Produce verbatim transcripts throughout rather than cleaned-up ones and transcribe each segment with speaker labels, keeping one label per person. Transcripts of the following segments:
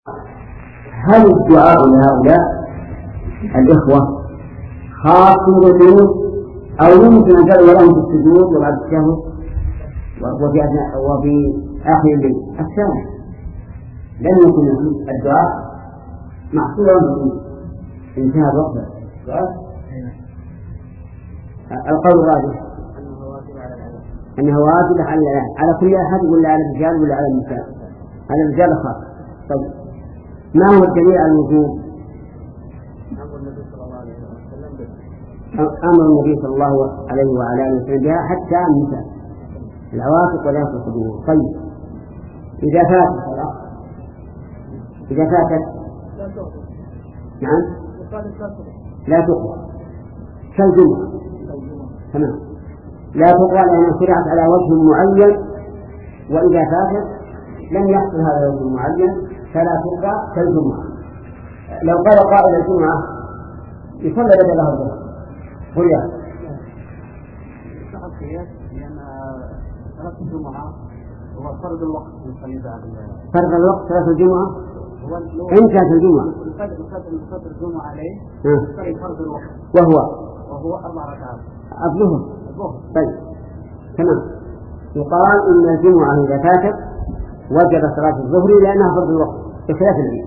Speaker 1: هل الدعاء لهؤلاء الإخوة خاص بالجنود أو يمكن أن تدعو لهم في السجود وبعد الشهر وفي أثناء وفي آخر الليل؟ الثاني لم يكن الدعاء محصورا في انتهى الوقت. القول الراجح أنه واجب على على كل أحد ولا على الرجال ولا على النساء؟ على الرجال خاص. طيب ما هو الدليل على الوجوب؟ أمر النبي صلى الله عليه وعلى آله وسلم بها حتى النساء العواتق ولا الصدور. طيب إذا فاتت إذا فاتت نعم لا تقوى كالجمعة تمام لا تقوى لأنها شرعت على وجه معين، وإذا فاتت لم يحصل هذا الوجه المعين فلا تقوى كالجمعة. لو قال قائل الجمعة يصلى بدلها الظهر قل يا
Speaker 2: لأن صلاة الجمعة هو فرض الوقت
Speaker 1: فرض الوقت صلاة الجمعة انتهت الجمعة
Speaker 2: الفجر الجمعة عليه يصلي فرض الوقت
Speaker 1: وهو
Speaker 2: وهو أربع ركعات
Speaker 1: الظهر. طيب تمام يقال إن الجمعة إذا فاتت وجب صلاة الظهر لأنها فرض الوقت بخلاف العيد.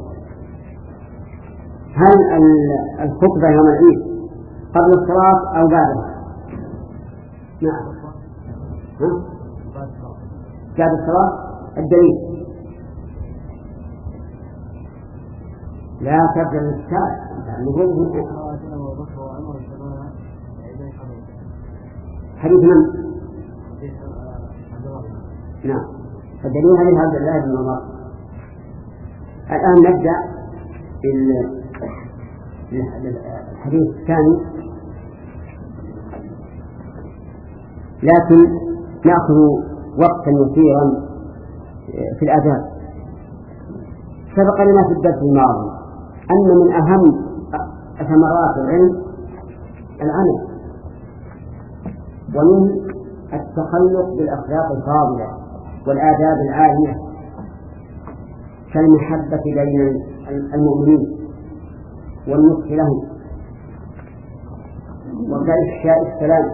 Speaker 1: هل الخطبة يوم العيد قبل الصلاة أو بعدها؟ نعم بعد الصلاة. الدليل لا تبدأ الإشكال حديث من؟ نعم الدليل حديث عبد الله بن عمر. الآن نبدأ بالحديث الثاني، لكن نأخذ وقتا يسيرا في الآداب. سبق لنا في الدرس الماضي أن من أهم ثمرات العلم العمل، ومن التخلق بالأخلاق الفاضلة والآداب العالية كالمحبة بين المؤمنين والنصح لهم وكإفشاء السلام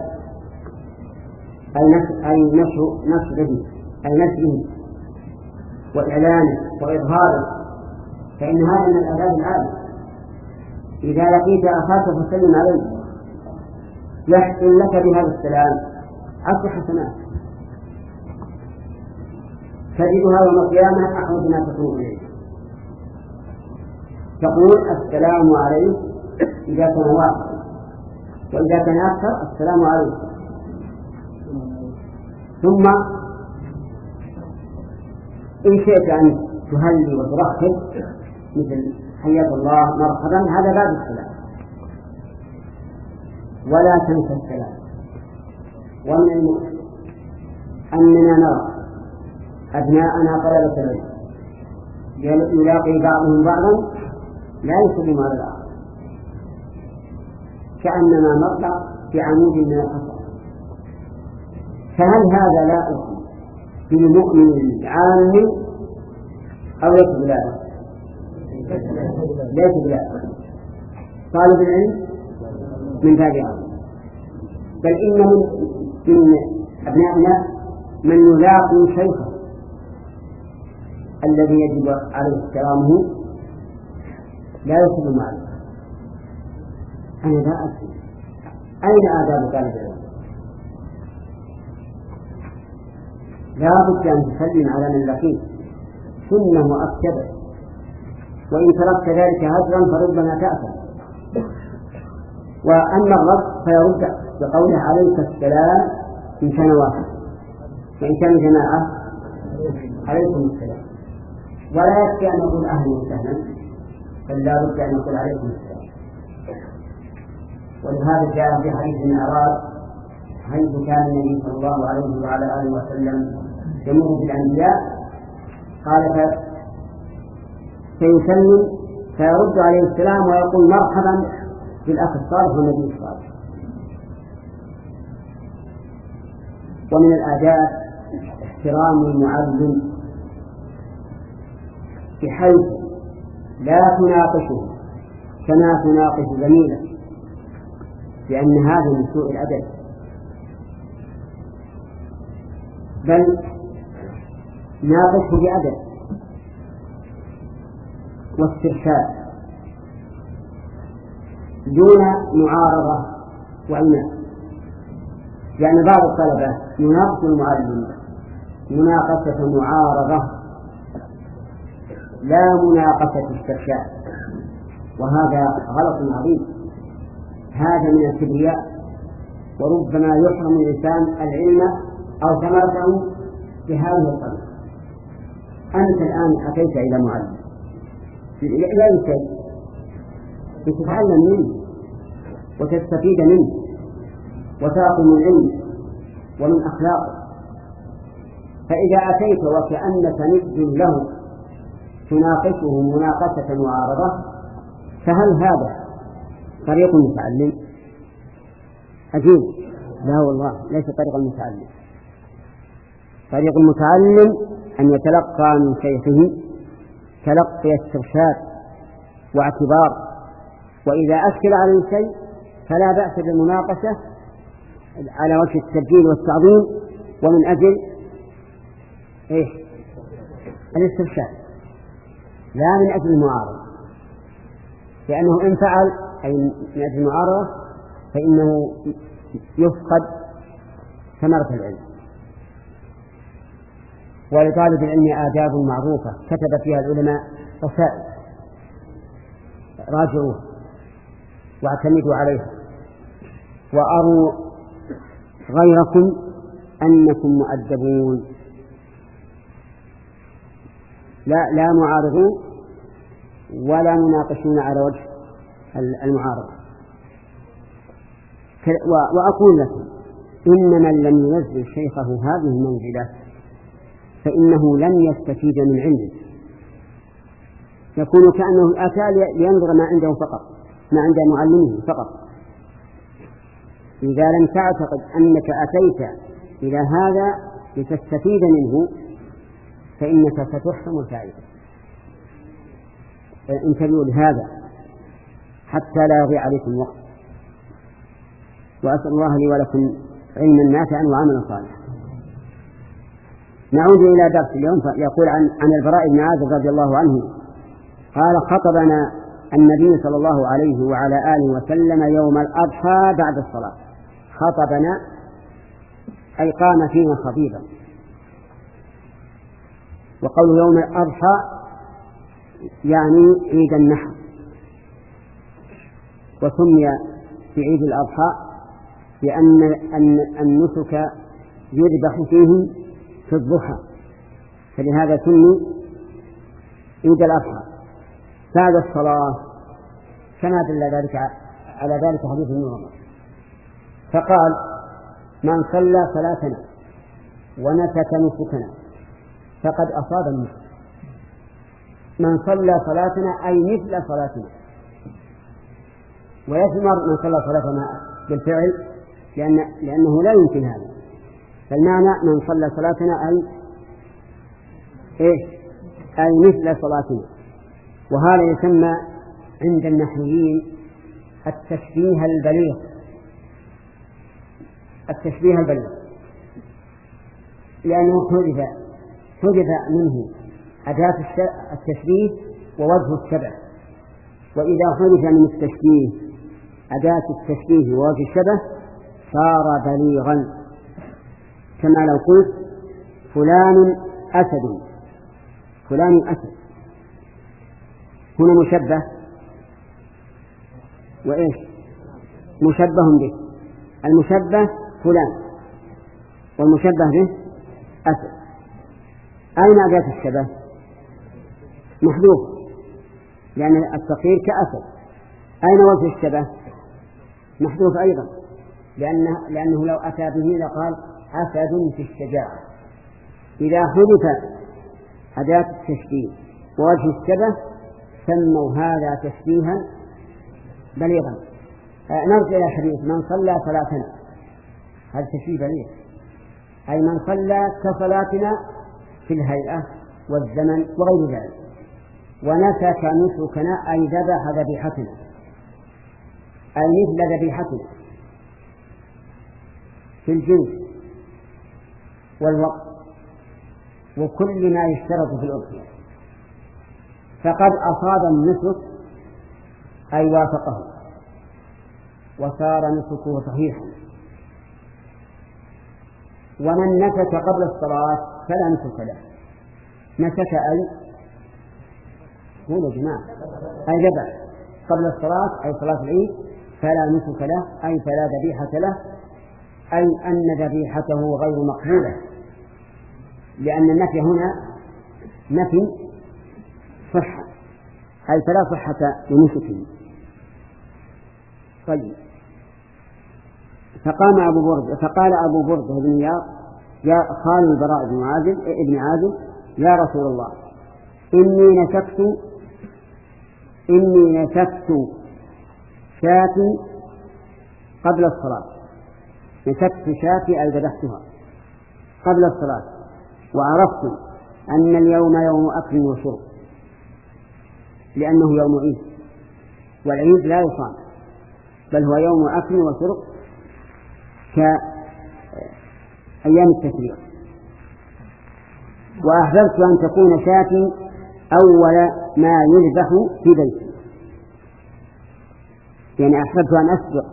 Speaker 1: أي نشره أي نشره وإعلانه وإظهاره، فإن هذا من الآداب العالية. إذا لقيت أخاك فسلم عليه يحصل لك بهذا السلام عشر حسنات تجدها يوم القيامة أحوج ما تكون إليه. تقول السلام عليك إذا كان واحد، وإذا كان أكثر السلام عليك. ثم إن شئت أن تهلي وترحب مثل حياك الله مرحبا، هذا باب السلام. ولا تنسى السلام. ومن المؤمن أننا نرى أبناءنا طلبة العلم يلاقي بعضهم بعضا لا يسلم على الآخر كأنما مطلع في عمود من الحصى. فهل هذا لائق بالمؤمن العام أو ليس بلائق؟ ليس بلائق. طالب العلم من باب أولى، بل إن من, من أبنائنا من يلاقي شيخه الذي يجب عليه احترامه لا يسلم عليه. أنا لا أدري أين آداب طالب العلم؟ لا بد أن تسلم على من لقيت، سنة مؤكدة، وإن تركت ذلك هجرا فربما تأثم. وأما الرد فيرد بقوله عليك السلام إن كان واحد، وإن كان جماعة عليكم السلام. ولا يكفي أن نقول أهلا وسهلا، بل لا بد أن نقول عليكم السلام. ولهذا جاء في حديث المعراج حيث كان النبي صلى الله عليه وعلى آله وسلم يمر بالأنبياء قال فيسلم فيرد عليه السلام ويقول مرحبا بالأخ الصالح والنبي الصالح. ومن الآداب احترام المعلم بحيث لا تناقشه كما تناقش زميلك، لأن هذا من سوء الأدب، بل ناقشه بأدب واسترشاد دون معارضة وعناد، لأن بعض الطلبة يناقش المعلم مناقشة معارضة لا مناقشة استرشاد، وهذا غلط عظيم. هذا من الكبرياء، وربما يحرم الإنسان العلم أو ثمرته بهذه الطريقة. أنت الآن أتيت إلى معلم لا يمكن لتتعلم منه وتستفيد منه وتأخذ من علمه ومن أخلاقه، فإذا أتيت وكأنك ند له تناقشه مناقشة معارضة، فهل هذا طريق المتعلم؟ أجيب لا والله ليس طريق المتعلم. طريق المتعلم أن يتلقى من شيخه تلقي استرشاد واعتبار، وإذا أشكل عليه شيء فلا بأس بالمناقشة على وجه التسجيل والتعظيم ومن أجل إيه؟ الاسترشاد لا من أجل المعارضة، لأنه إن فعل أي من أجل المعارضة فإنه يفقد ثمرة العلم. ولطالب العلم آداب معروفة كتب فيها العلماء رسائل، راجعوها واعتمدوا عليها وأروا غيركم أنكم مؤدبون، لا لا معارضون ولا مناقشون على وجه المعارضة. وأقول لكم إن من لم ينزل شيخه هذه المنزلة فإنه لن يستفيد من علمه، يكون كأنه أتى لينظر ما عنده فقط، ما عند معلمه فقط. إذا لم تعتقد أنك أتيت إلى هذا لتستفيد منه فإنك ستحرم الفائدة. انتبهوا لهذا حتى لا يضيع عليكم الوقت. وأسأل الله لي ولكم علما نافعا وعملا صالحا. نعود إلى درس اليوم. يقول عن, عن البراء بن عازب رضي الله عنه قال: خطبنا النبي صلى الله عليه وعلى آله وسلم يوم الأضحى بعد الصلاة. خطبنا أي قام فينا خطيبا. وقول يوم الأضحى يعني عيد النحر، وسمي في عيد الأضحى لأن النسك يذبح فيه في الضحى، فلهذا سمي عيد الأضحى بعد الصلاة، كما دل ذلك على ذلك حديث ابن عمر. فقال: من صلى صلاتنا ونسك نسكنا فقد أصاب النسك. من صلى صلاتنا أي مثل صلاتنا، ويثمر من صلى صلاتنا بالفعل لأن لأنه لا يمكن هذا. فالمعنى من صلى صلاتنا أي إيه؟ أي مثل صلاتنا. وهذا يسمى عند النحويين التشبيه البليغ. التشبيه البليغ لأنه حذف حذف منه أداة التشبيه ووجه الشبه. وإذا حذف من التشبيه أداة التشبيه ووجه الشبه صار بليغا، كما لو قلت فلان أسد، فلان أسد، هنا مشبه وإيش؟ مشبه به. المشبه فلان والمشبه به أسد. أين أداة الشبه؟ محذوف، لأن الصغير كأسد. أين وجه الشبه؟ محذوف أيضا، لأنه, لأنه لو أتى به لقال أسد في الشجاعة. إذا حذف أداة التشبيه ووجه الشبه سموا هذا تشبيها بليغا. نرجع إلى حديث من صلى صلاتنا، هذا تشبيه بليغ، أي من صلى كصلاتنا في الهيئة والزمن وغير ذلك. ونسك نسكنا أي ذبح ذبيحتنا، أي مثل ذبيحتنا في الجنس والوقت وكل ما يشترط في الأضحية، فقد أصاب النسك أي وافقه وصار نسكه صحيحا. ومن نسك قبل الصلاة فلا نسك له. نسك أي هو يا جماعة أي ذبح قبل الصلاة أي صلاة العيد فلا نسك له أي فلا ذبيحة له، أي أن ذبيحته غير مقبولة، لأن النفي هنا نفي صحة أي فلا صحة لنسكه. طيب فقام أبو برد فقال أبو برد بن إياض يا خال البراء بن عازب ابن عازب يا رسول الله إني نسكت إني نسكت شاتي قبل الصلاة، نسكت شاتي أي ذبحتها قبل الصلاة، وعرفت أن اليوم يوم أكل وشرب لأنه يوم عيد، والعيد لا يصام بل هو يوم أكل وشرب كأيام التشريق، وأحببت أن تكون شاتي أول ما يذبح في بيتي، يعني أحببت أن أسبق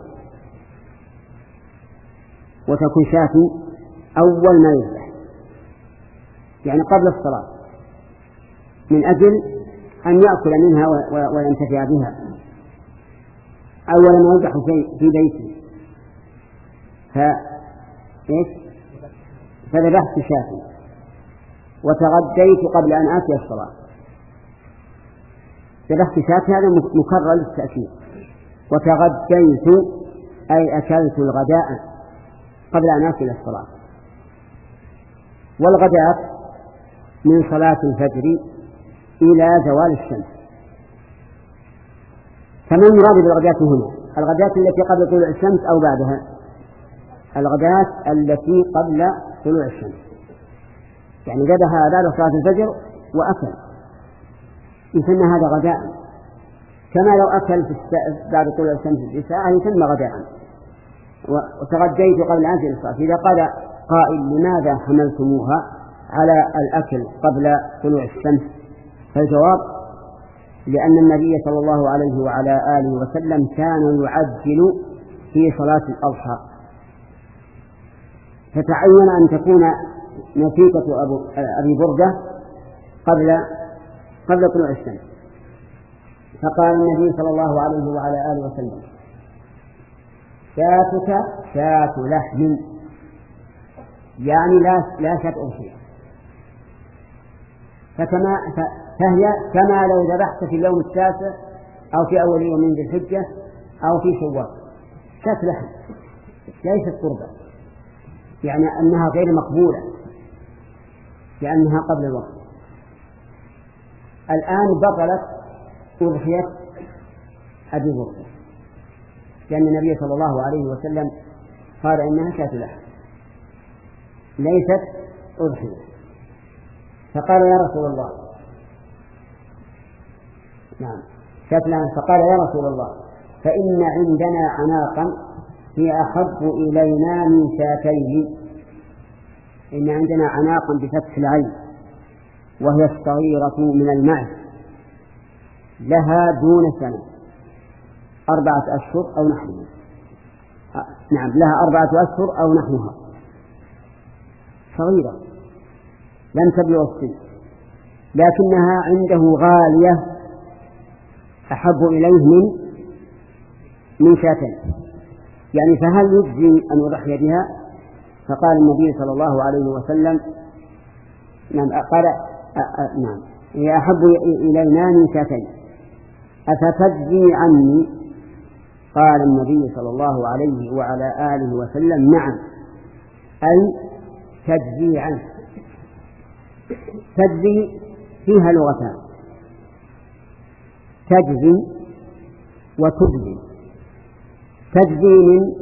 Speaker 1: وتكون شاتي أول ما يذبح يعني قبل الصلاة، من أجل أن يأكل منها وينتفع بها أول ما يذبح في بيتي. فذبحت شاتي وتغديت قبل أن آتي الصلاة. ذبحت شاتي هذا مكرر للتأكيد. وتغديت أي أكلت الغداء قبل أن آتي الصلاة. والغداء من صلاة الفجر إلى زوال الشمس. فما المراد بالغداة هنا؟ الغداة التي قبل طلوع الشمس أو بعدها؟ الغداة التي قبل طلوع الشمس، يعني ذبح بعد صلاة الفجر وأكل يسمى هذا غداء، كما لو أكل في بعد طلوع الشمس بساعة يسمى غداء. وتغديت قبل أن أنزل الصلاة. إذا قال قائل لماذا حملتموها على الأكل قبل طلوع الشمس؟ فالجواب لأن النبي صلى الله عليه وعلى آله وسلم كان يعجل في صلاة الأضحى، فتعين أن تكون نسيكة أبي بردة قبل قبل طلوع الشمس. فقال النبي صلى الله عليه وعلى آله وسلم شاتك شات لحم، يعني لا لا شات أضحية، فكما فهي كما لو ذبحت في اليوم التاسع أو في أول يوم من ذي الحجة أو في شوال، شات لحم ليست قربة، يعني أنها غير مقبولة لأنها قبل الوقت. الآن بطلت أضحية أبي بردة لأن النبي صلى الله عليه وسلم قال إنها شاة لحم ليست أضحية. فقال يا رسول الله نعم شاة لحم. فقال يا رسول الله فإن عندنا عناقا هي أحب إلينا من شاتين. إن عندنا عناقا بفتح العين وهي الصغيرة من المعز لها دون سنة أربعة أشهر أو نحوها. نعم لها أربعة أشهر أو نحوها، صغيرة لم تبلغ السن، لكنها عنده غالية أحب إليه من من شاتين، يعني فهل يجزي أن يضحي بها؟ فقال النبي صلى الله عليه وسلم نعم قال نعم هي أحب إلينا من شاتين أفتجزي عني؟ قال النبي صلى الله عليه وعلى آله وسلم نعم أي تجزي عنه. تجزي فيها لغتان، تجزي وتجزي. تجزي من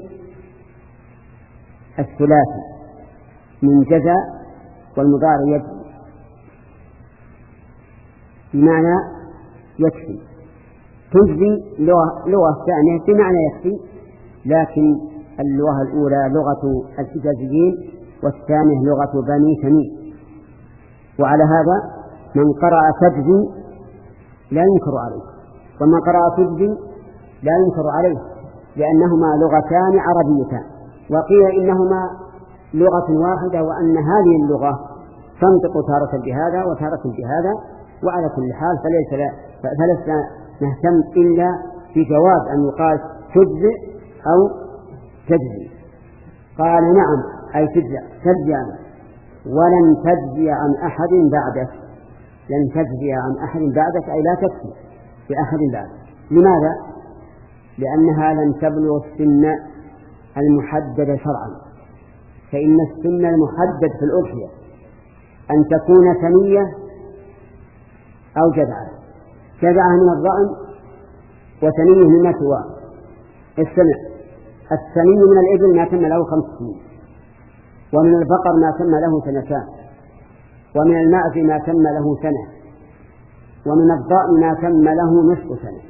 Speaker 1: الثلاثي من جزاء والمضارع يجزي، بمعنى يكفي. تجزي لغة, لغة ثانية بمعنى يكفي، لكن اللغة الأولى لغة الحجازيين والثانية لغة بني تميم. وعلى هذا من قرأ تجزي لا ينكر عليه، ومن قرأ تجزي لا ينكر عليه، لأنهما لغتان عربيتان. وقيل إنهما لغة واحدة، وأن هذه اللغة تنطق تارة بهذا وتارة بهذا. وعلى كل حال فليس فلسنا نهتم إلا بجواز أن يقال تجزئ أو تجزي. قال نعم أي تجزئ تجزي ولن تجزي عن أحد بعدك. لن تجزي عن أحد بعدك أي لا تكفي بأحد بعدك. لماذا؟ لأنها لن تبلغ السن المحدد شرعا، فإن السن المحدد في الأضحية أن تكون ثنية أو جذعة. جذعة من الضأن وثنية من سواء. السنة الثني من الإبل ما تم له خمس سنين، ومن البقر ما تم له سنتان، ومن المعز ما تم له سنة، ومن الضأن ما تم له نصف سنة.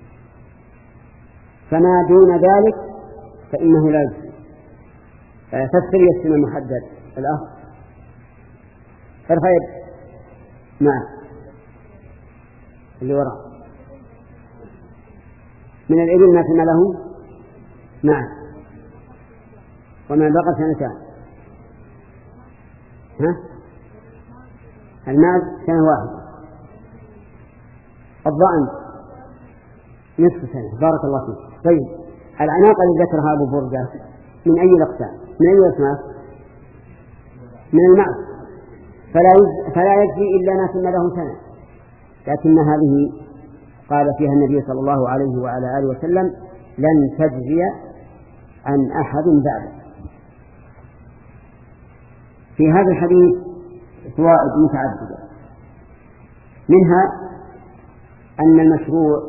Speaker 1: فما دون ذلك فإنه لا يجزي. فسر السن المحدد الأخ الخير نعم اللي وراء. من الإبل ما تم له نعم، ومن البقر سنتان. ها المعز سنة واحدة، الضأن نصف سنة. بارك الله فيك. طيب العناق الذي ذكرها أبو بردة من أي الأقسام؟ من أي الأسماء؟ من المعز، فلا فلا يجزي إلا ما تم له سنة. لكن هذه قال فيها النبي صلى الله عليه وعلى آله وسلم لن تجزي عن أحد بعد. في هذا الحديث فوائد متعددة، منها أن المشروع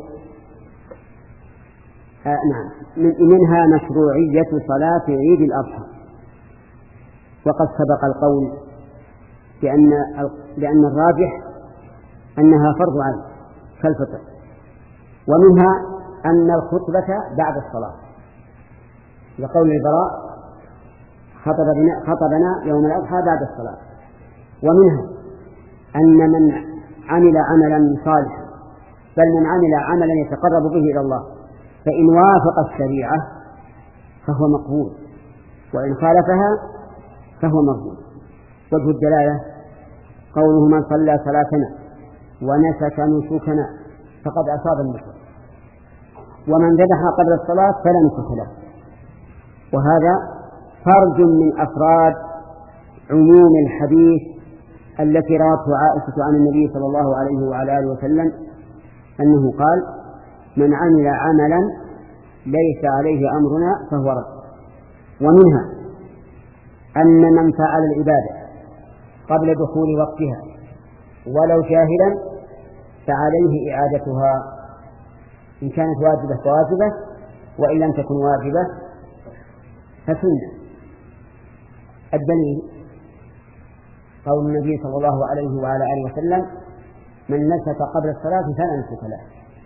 Speaker 1: آه نعم منها مشروعية صلاة عيد الأضحى، وقد سبق القول بأن لأن الراجح أنها فرض عين كالفطر. ومنها أن الخطبة بعد الصلاة، لقول البراء خطبنا, خطبنا يوم الأضحى بعد الصلاة. ومنها أن من عمل عملا صالحا، بل من عمل عملا يتقرب به إلى الله، فإن وافق الشريعة فهو مقبول، وإن خالفها فهو مردود. وجه الدلالة قوله من صلى صلاتنا ونسك نسكنا فقد أصاب النسك، ومن ذبح قبل الصلاة فلا نسك له. وهذا فرد من أفراد عموم الحديث التي روته عائشة عن النبي صلى الله عليه وعلى آله وسلم أنه قال من عمل عملا ليس عليه أمرنا فهو رد. ومنها أن من فعل العبادة قبل دخول وقتها ولو جاهلا فعليه إعادتها، إن كانت واجبة فواجبة، وإن لم تكن واجبة فسنة. الدليل قول النبي صلى الله عليه وعلى آله وسلم من نسك قبل الصلاة فلا نسك له،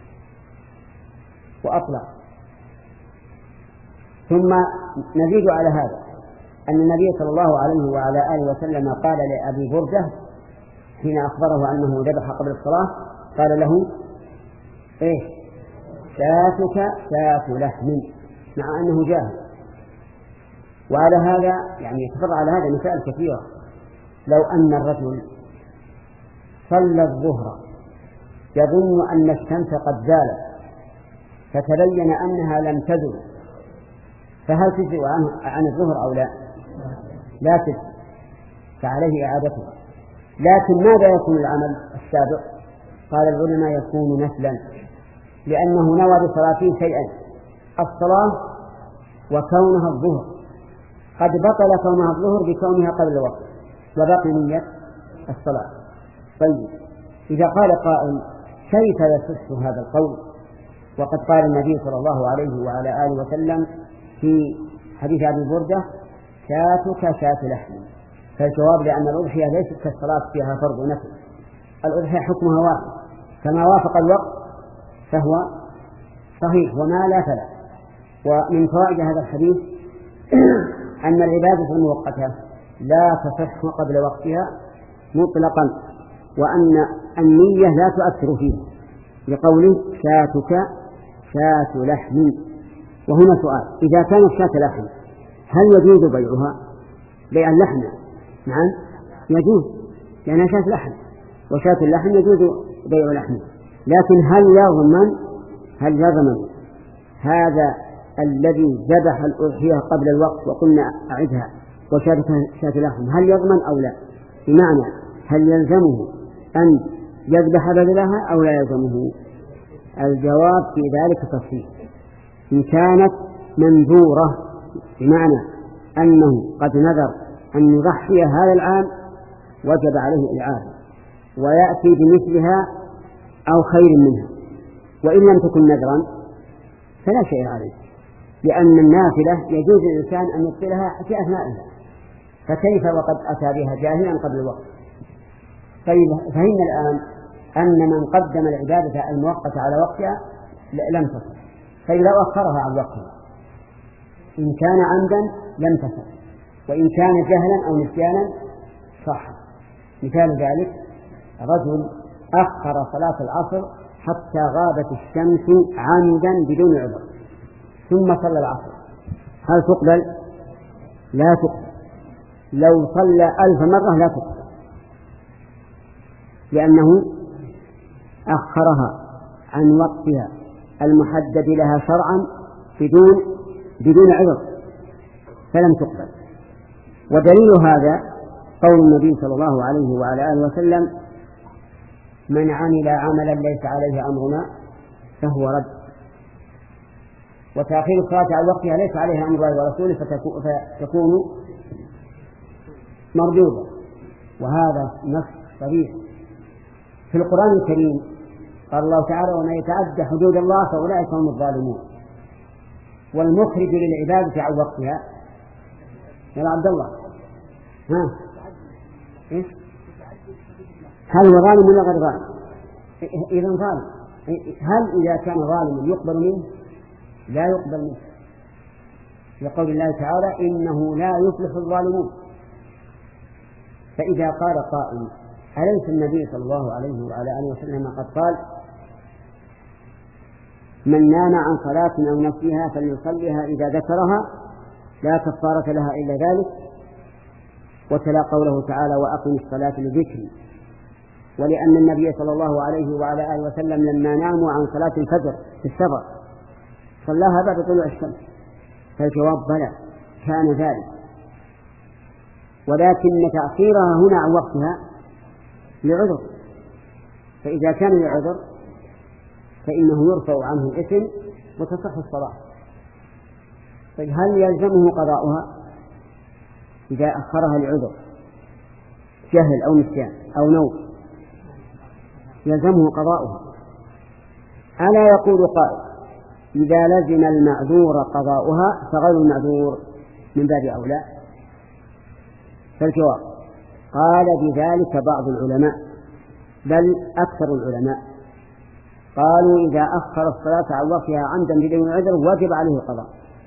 Speaker 1: وأطلق. ثم نزيد على هذا أن النبي صلى الله عليه وعلى آله وسلم قال لأبي بردة حين أخبره أنه ذبح قبل الصلاة قال له إيه شاتك شات لحم، مع أنه جاهل. وعلى هذا يعني يتفرع على هذا مسائل كثيرة. لو أن الرجل صلى الظهر يظن أن الشمس قد زالت فتبين أنها لم تزل، فهل تجزئ عن الظهر أو لا؟ لا تجزئ، فعليه إعادتها. لكن ماذا يكون العمل السابق؟ قال العلماء يكون نفلا، لأنه نوى بصلاته شيئا: الصلاة وكونها الظهر. قد بطل كونها الظهر بكونها قبل الوقت وبقي نية الصلاة. طيب إذا قال قائل كيف يصح هذا القول وقد قال النبي صلى الله عليه وعلى آله وسلم في حديث أبي بردة شاتك شات لحم؟ فالجواب لأن الأضحية ليست كالصلاة فيها فرض نفل، الأضحية حكمها واحد، كما وافق الوقت فهو صحيح، وما لا فلا. ومن فوائد هذا الحديث أن العبادة المؤقتة لا تصح قبل وقتها مطلقا، وأن النية لا تؤثر فيه، لقوله شاتك شاة لحم. وهنا سؤال: إذا كانت شاة لحم هل يجوز بيعها؟ بيع اللحم نعم يجوز، لأنها شاة لحم، وشاة اللحم يجوز بيع لحم، لكن هل يضمن هل يضمن هذا الذي ذبح الأضحية قبل الوقت وقلنا أعدها وشاة شاة لحم هل يضمن أو لا؟ بمعنى هل يلزمه أن يذبح بدلها أو لا يلزمه؟ الجواب في ذلك تفصيل. إن كانت منذورة بمعنى أنه قد نذر أن يضحي هذا العام وجب عليه الإعادة ويأتي بمثلها أو خير منها، وإن لم تكن نذرا فلا شيء عليه، لأن النافلة يجوز للإنسان أن يبطلها في أثنائها، فكيف وقد أتى بها جاهلا قبل الوقت؟ فهمنا الآن أن من قدم العبادة المؤقتة على وقتها لم تصح، فإذا أخرها عن وقتها إن كان عمدا لم تصح، وإن كان جهلا أو نسيانا صح. مثال ذلك: رجل أخر صلاة العصر حتى غابت الشمس عمدا بدون عذر ثم صلى العصر، هل تقبل؟ لا تقبل. لو صلى ألف مرة لا تقبل، لأنه أخرها عن وقتها المحدد لها شرعا بدون بدون عذر فلم تقبل. ودليل هذا قول النبي صلى الله عليه وعلى آله وسلم: من عمل عملا ليس عليه أمرنا فهو رد. وتأخير الصلاة عن وقتها ليس عليها أمر الله ورسوله فتكون مردودة، وهذا نص صريح في القرآن الكريم. قال الله تعالى: ومن يتعدى حدود الله فأولئك هم الظالمون. والمخرج للعبادة عن وقتها يا عبد الله ها إيش؟ هل هو ظالم ولا غير ظالم؟ إذا ظالم. هل إذا كان ظالما يقبل منه؟ لا يقبل منه، لقول الله تعالى: إنه لا يفلح الظالمون. فإذا قال قائل: أليس النبي صلى الله عليه وعلى آله وسلم قد قال: من نام عن صلاة أو نسيها فليصليها إذا ذكرها لا كفارة لها إلا ذلك، وتلا قوله تعالى: وأقم الصلاة لذكري. ولأن النبي صلى الله عليه وعلى آله وسلم لما ناموا عن صلاة الفجر في السفر صلاها بعد طلوع الشمس، فالجواب بلى كان ذلك، ولكن تأخيرها هنا عن وقتها لعذر، فإذا كان لعذر فإنه يرفع عنه الإثم وتصح الصلاة. طيب هل يلزمه قضاؤها إذا أخرها لعذر جهل أو نسيان أو نوم؟ يلزمه قضاؤها. ألا يقول قائل: إذا لزم المعذور قضاؤها فغير المعذور من باب أولى؟ فالجواب: قال بذلك بعض العلماء، بل أكثر العلماء، قالوا إذا أخر الصلاة عن وقتها عمدا بدون عذر وجب عليه القضاء،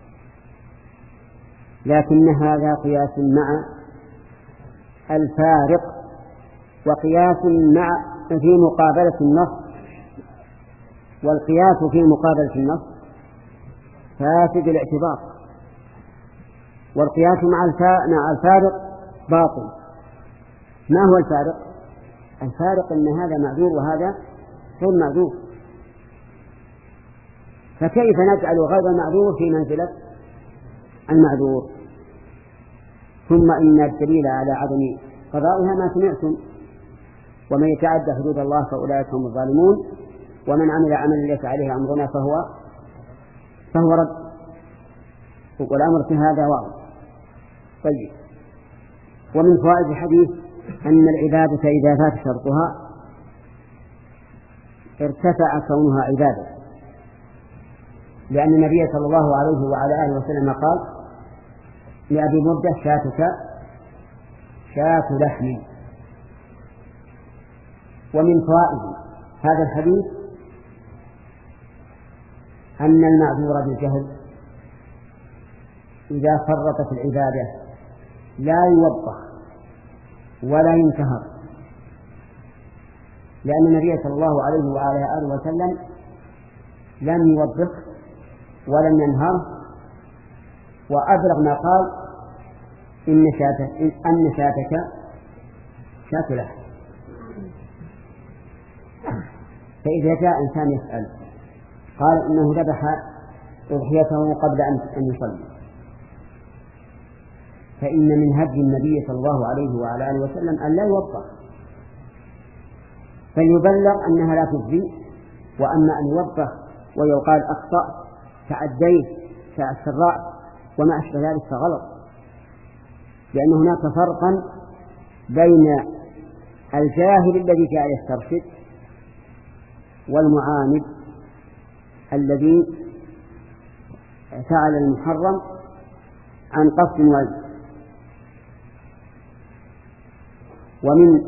Speaker 1: لكن هذا قياس مع الفارق، وقياس مع في مقابلة النص، والقياس في مقابلة النص فاسد الاعتبار، والقياس مع الفارق باطل. ما هو الفارق؟ الفارق أن هذا معذور وهذا غير معذور، فكيف نجعل غير المعذور في منزلة المعذور؟ ثم إن الدليل على عدم قضائها ما سمعتم: ومن يتعدى حدود الله فأولئك هم الظالمون، ومن عمل عملا ليس عليه أمرنا فهو فهو رد، والأمر في هذا واضح. طيب، ومن فوائد الحديث أن العبادة إذا فات شرطها ارتفع كونها عبادة، لأن النبي صلى الله عليه وعلى آله وسلم قال لأبي مردة: شاتك شاة لحم. ومن فوائد هذا الحديث أن المعذور بالجهل إذا فرط في العبادة لا يوبخ ولا ينتهر، لأن النبي صلى الله عليه وعلى آله وسلم لم يوبخ ولم ينهره، وأبلغ ما قال إن شاتك أن شاتك شات له. فإذا جاء إنسان يسأل قال إنه ذبح أضحيته قبل أن يصلي، فإن من هدي النبي صلى الله عليه وعلى آله وسلم أن لا يوبخ، فليبلغ أنها لا تجزي، وأما أن يوبخ ويقال أخطأ تعديت تأسرعت وما أشبه ذلك فغلط، لأن هناك فرقا بين الجاهل الذي جاء يسترشد والمعاند الذي فعل المحرم عن قصد وجه. ومن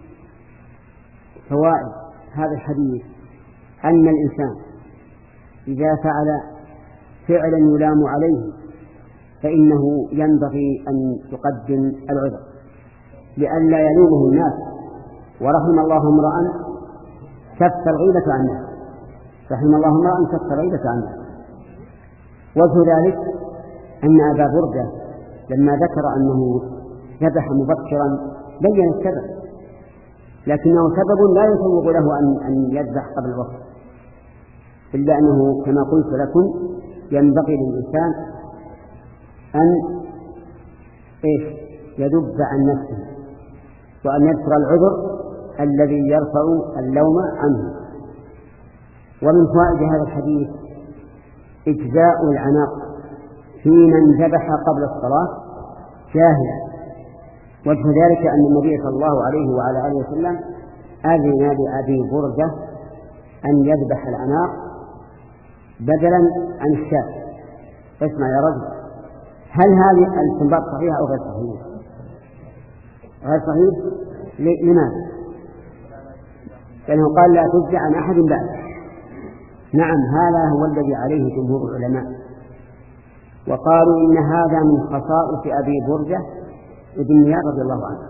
Speaker 1: فوائد هذا الحديث أن الإنسان إذا فعل فعلا يلام عليه فإنه ينبغي أن يقدم العذر لئلا يلومه الناس، ورحم الله امرأ كف الغيبة عن الناس، رحم الله امرأ كف الغيبة عن الناس. وجه ذلك أن أبا بردة لما ذكر أنه ذبح مبكرا بين السبب، لكنه سبب لا يسوغ له أن أن يذبح قبل الوقت، إلا أنه كما قلت لكم ينبغي للإنسان أن إيش يذب عن نفسه وأن يذكر العذر الذي يرفع اللوم عنه. ومن فوائد هذا الحديث إجزاء العناق في من ذبح قبل الصلاة جاهلا. وجه ذلك أن النبي صلى الله عليه وعلى آله وسلم أذن لأبي بردة أن يذبح العناق بدلا عن الشاة. اسمع يا رجل، هل هذه الاستنباط صحيح أو غير صحيح؟ غير صحيح. لماذا؟ لأنه قال لا تجزع عن أحد بعد. نعم، هذا هو الذي عليه جمهور العلماء، وقالوا إن هذا من خصائص أبي بردة ابن نيار رضي الله عنه،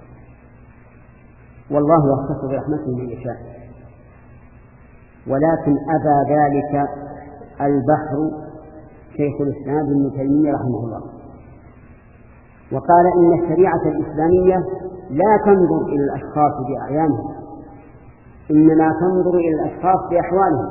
Speaker 1: والله يختص برحمته من يشاء. ولكن أبى ذلك البحر شيخ الإسلام ابن تيمية رحمه الله، وقال إن الشريعة الإسلامية لا تنظر إلى الأشخاص بأعيانهم، إنما تنظر إلى الأشخاص بأحوالهم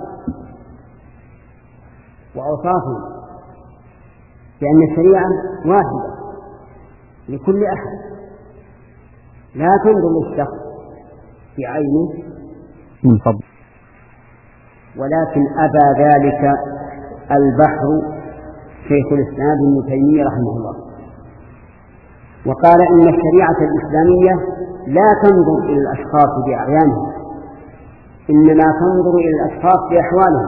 Speaker 1: وأوصافهم، لأن الشريعة واحدة لكل أحد، لا تنظر للشخص بعينه من فضل. ولكن أبى ذلك البحر شيخ الإسلام ابن تيمية رحمه الله، وقال إن الشريعة الإسلامية لا تنظر إلى الأشخاص بأعيانهم، إنما تنظر إلى الأشخاص بأحوالهم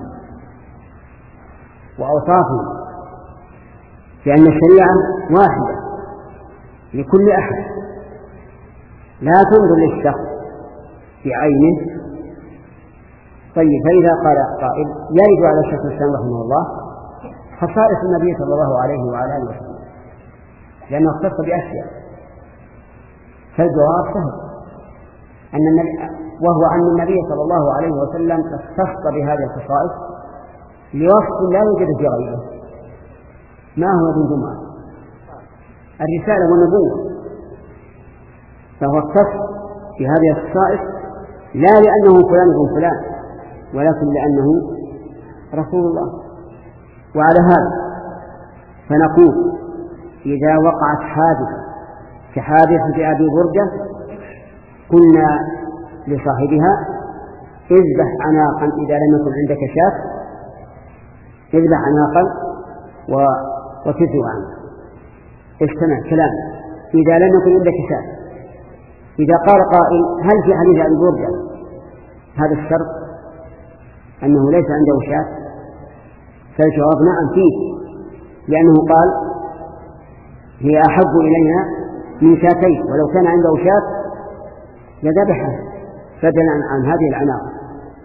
Speaker 1: وأوصافهم، لأن الشريعة واحدة لكل أحد، لا تنظر للشخص بعينه. طيب، فإذا قال قائل يرد على شيخ الإسلام رحمه الله خصائص النبي صلى الله عليه وعلى آله وسلم لأنه اختص بأشياء، فالجواب سهل أن النبي وهو أن النبي صلى الله عليه وسلم اختص بهذه الخصائص لوصف لا يوجد في غيره. ما هو ابن جمعة؟ الرسالة والنبوة، فهو اختص بهذه الخصائص لا لأنه فلان بن فلان، ولكن لأنه رسول الله. وعلى هذا فنقول إذا وقعت حادثة كحادثة أبي بردة قلنا لصاحبها اذبح عناقا إذا لم يكن عندك شاة، اذبح عناقا وتزوى عنه. استمع كلام، إذا لم يكن عندك شاة. إذا قال قائل هل في حديث أبي بردة هذا الشرط أنه ليس عنده شاة؟ فالجواب نعم فيه، لأنه قال هي أحب إلينا من شاتين، ولو كان عنده شاة لذبحها بدلا عن هذه العناقة.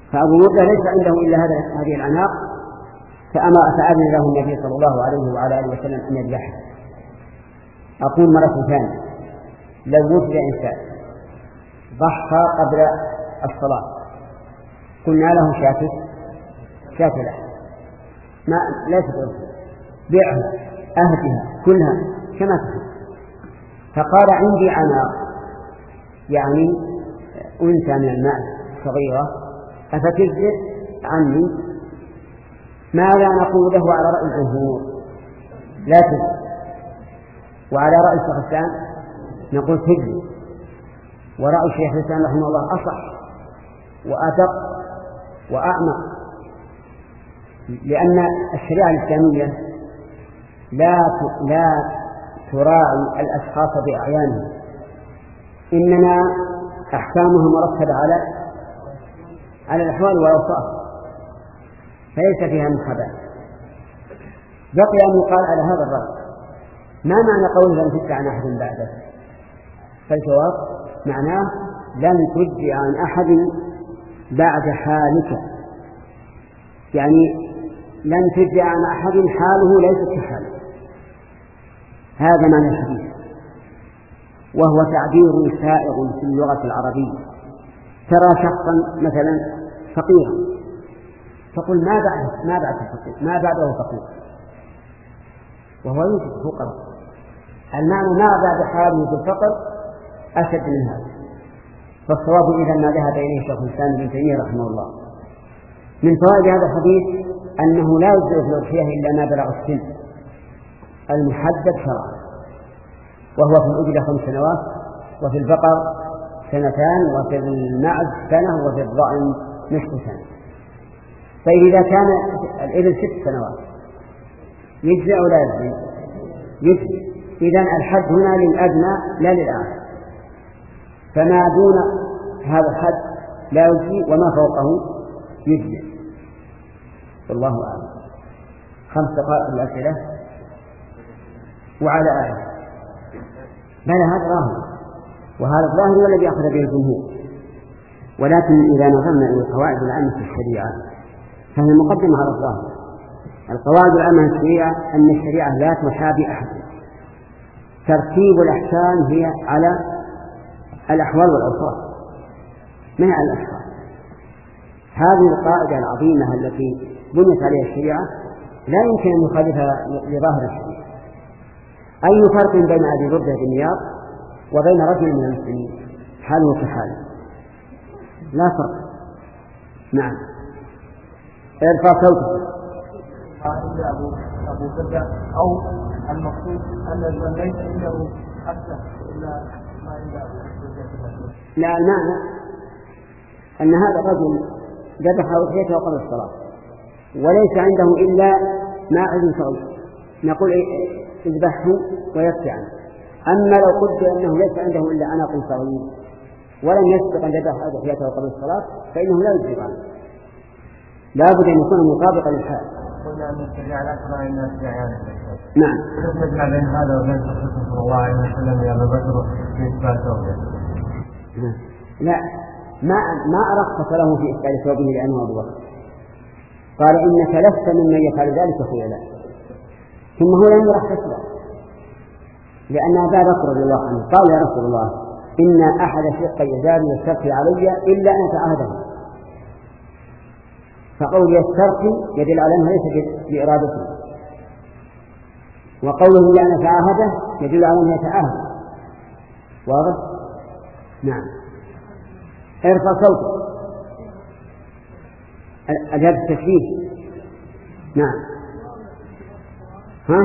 Speaker 1: فأبو مرة ليس عنده إلا هذا هذه الأعناق، فأمر فأذن له النبي صلى الله عليه وعلى آله وسلم أن يذبحها. أقول مرة ثانية: لو وجد إنسان ضحى قبل الصلاة قلنا له شاة شاة له ما ليست أرسل، بيعها أهدها كلها كما تحب، فقال: عندي عناق، يعني أنثى من الماء صغيرة، أفتجزئ عني؟ ماذا نقول له على رأي الجمهور؟ لا تجزئ. وعلى رأي الشيخ الإسلام نقول تجزئ. ورأي الشيخ الإسلام رحمه الله أصح وأدق وأعمق، لأن الشريعة الإسلامية لا لا تراعي الأشخاص بأعيانهم، إنما أحكامها مرتبة على على الأحوال والأوصاف، فليس فيها محاباة. بقي أن يقال على هذا الرأي: ما معنى قوله لن تجزي عن أحد بعده؟ فالجواب معناه لن تجزي عن أحد بعد حالك، يعني لن تجزي عن أحد حاله ليست كحالك. هذا معنى الحديث، وهو تعبير سائغ في اللغة العربية. ترى شخصا مثلا فقيرا تقول: ما بعد ما بعد الفقير، ما بعده فقير، وهو يوجد فقراء. المعنى ما بعد حاله بالفقر أشد من هذا. فالصواب إذا ما ذهب إليه شيخ الإسلام ابن تيمية رحمه الله. من فوائد هذا الحديث أنه لا يجزئ في الأضحية إلا ما بلغ السن المحدد شرعا، وهو في الأجل خمس سنوات، وفي البقر سنتان، وفي المعز سنة، وفي الضأن نصف سنة. طيب إذا كان الإبل ست سنوات يجزئ أو لا يجزئ؟ يجزئ. إذن الحد هنا للأدنى لا للأعلى، فما دون هذا الحد لا يجزئ، وما فوقه يجزئ. والله أعلم. خمس دقائق الأسئلة وعلى آية. بل هذا ظاهر، وهذا الظاهر هو الذي أخذ به الجمهور. ولكن إذا نظرنا إلى القواعد العامة في الشريعة فهي مقدمة على الظاهر. القواعد العامة في الشريعة أن الشريعة لا تحابي أحد، ترتيب الأحكام هي على الأحوال والأوصاف من على الأشخاص. هذه القاعدة العظيمة التي بنيت عليها الشريعة لا يمكن أن يخالفها لظاهر الشريعة. أي فرق بين أبي بردة بن نياط وبين رجل من المسلمين حاله كحاله؟ لا فرق. نعم. ارفع صوتك.
Speaker 2: أبو أبو بردة أو المقصود أن من ليس عنده حتى إلا ما عنده أبو بردة.
Speaker 1: لا، المعنى أن هذا الرجل ذبح أضحيته قبل الصلاة وليس عنده إلا ماعز صغير، نقول اذبحه ويكفي عنه. أما لو قلت أنه ليس عنده إلا عناق صغير ولم يسبق أن ذبح أضحيته قبل الصلاة فإنه لا يجزئ عنه، لا بد أن يكون مطابقا للحال.
Speaker 2: قلنا أن الشريعة لا تراعي الناس بعيانه.
Speaker 1: نعم.
Speaker 2: كيف نجمع بين هذا وبين صلى الله عليه وسلم يا أبا بكر في إثبات ثوبه؟
Speaker 1: لا، ما ما أرخص له في إثبات ثوبه لأنه أبو بكر. قال: إنك لست ممن يفعل ذلك خيلا. ثم هو لم يرخص له، لأن أبا بكر رضي الله عنه قال: يا رسول الله، إن أحد شق يزال يسترخي علي إلا أن تعهده. فقول يسترخي يدل على أنه ليس بإرادته، وقوله إلا أن تعاهده يدل على أنه يتعاهد. واضح؟ نعم. ارفع صوتك. أداة التشبيه. نعم. ها؟